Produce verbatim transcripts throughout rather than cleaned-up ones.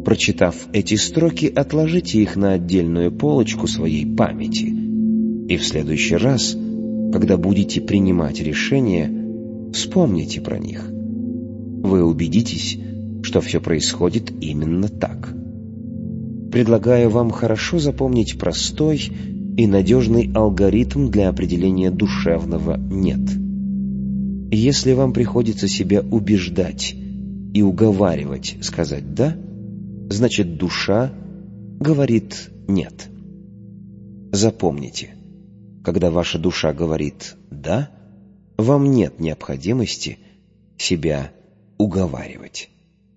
Прочитав эти строки, отложите их на отдельную полочку своей памяти, и в следующий раз, когда будете принимать решения, вспомните про них. Вы убедитесь, что все происходит именно так. Предлагаю вам хорошо запомнить простой и надежный алгоритм для определения душевного «нет». Если вам приходится себя убеждать и уговаривать сказать «да», значит, душа говорит «нет». Запомните, когда ваша душа говорит «да», вам нет необходимости себя уговаривать.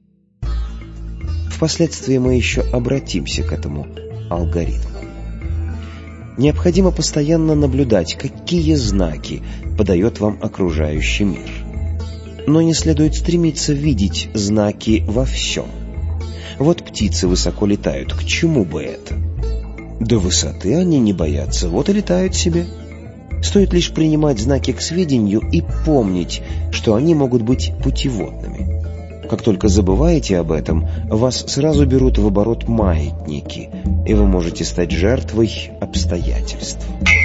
Впоследствии мы еще обратимся к этому алгоритму. Необходимо постоянно наблюдать, какие знаки подает вам окружающий мир. Но не следует стремиться видеть знаки во всем. Вот птицы высоко летают, к чему бы это? До высоты они не боятся, вот и летают себе. Стоит лишь принимать знаки к сведению и помнить, что они могут быть путеводными. Как только забываете об этом, вас сразу берут в оборот маятники, и вы можете стать жертвой обстоятельств.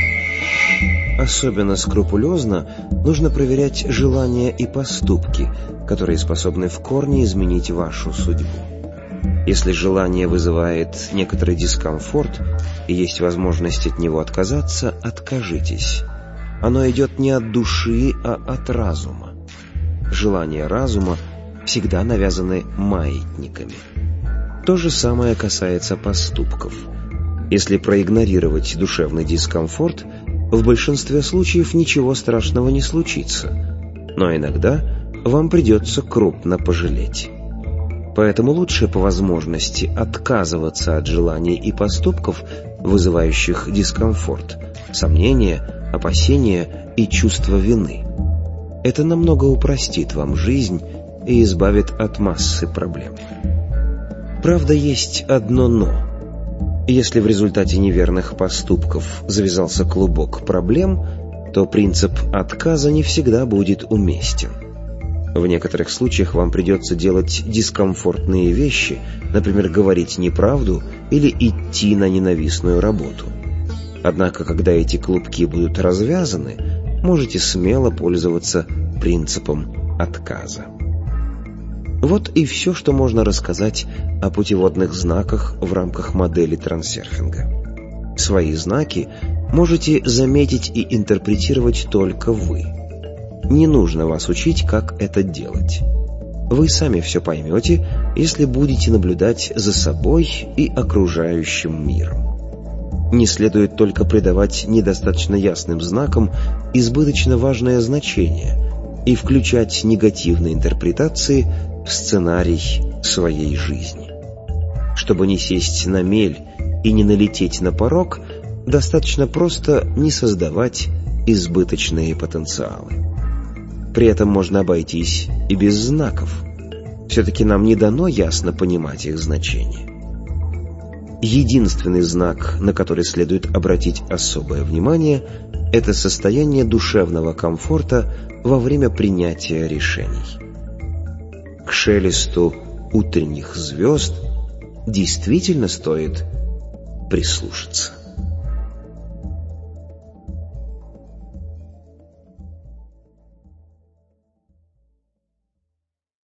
Особенно скрупулезно нужно проверять желания и поступки, которые способны в корне изменить вашу судьбу. Если желание вызывает некоторый дискомфорт и есть возможность от него отказаться, откажитесь. Оно идет не от души, а от разума. Желания разума всегда навязаны маятниками. То же самое касается поступков. Если проигнорировать душевный дискомфорт, в большинстве случаев ничего страшного не случится, но иногда вам придется крупно пожалеть. Поэтому лучше по возможности отказываться от желаний и поступков, вызывающих дискомфорт, сомнения, опасения и чувство вины. Это намного упростит вам жизнь и избавит от массы проблем. Правда, есть одно «но». Если в результате неверных поступков завязался клубок проблем, то принцип отказа не всегда будет уместен. В некоторых случаях вам придется делать дискомфортные вещи, например, говорить неправду или идти на ненавистную работу. Однако, когда эти клубки будут развязаны, можете смело пользоваться принципом отказа. Вот и все, что можно рассказать о путеводных знаках в рамках модели трансерфинга. Свои знаки можете заметить и интерпретировать только вы. Не нужно вас учить, как это делать. Вы сами все поймете, если будете наблюдать за собой и окружающим миром. Не следует только придавать недостаточно ясным знакам избыточно важное значение и включать негативные интерпретации в сценарий своей жизни. Чтобы не сесть на мель и не налететь на порог, достаточно просто не создавать избыточные потенциалы. При этом можно обойтись и без знаков. Все-таки нам не дано ясно понимать их значение. Единственный знак, на который следует обратить особое внимание, это состояние душевного комфорта во время принятия решений. К шелесту утренних звезд действительно стоит прислушаться.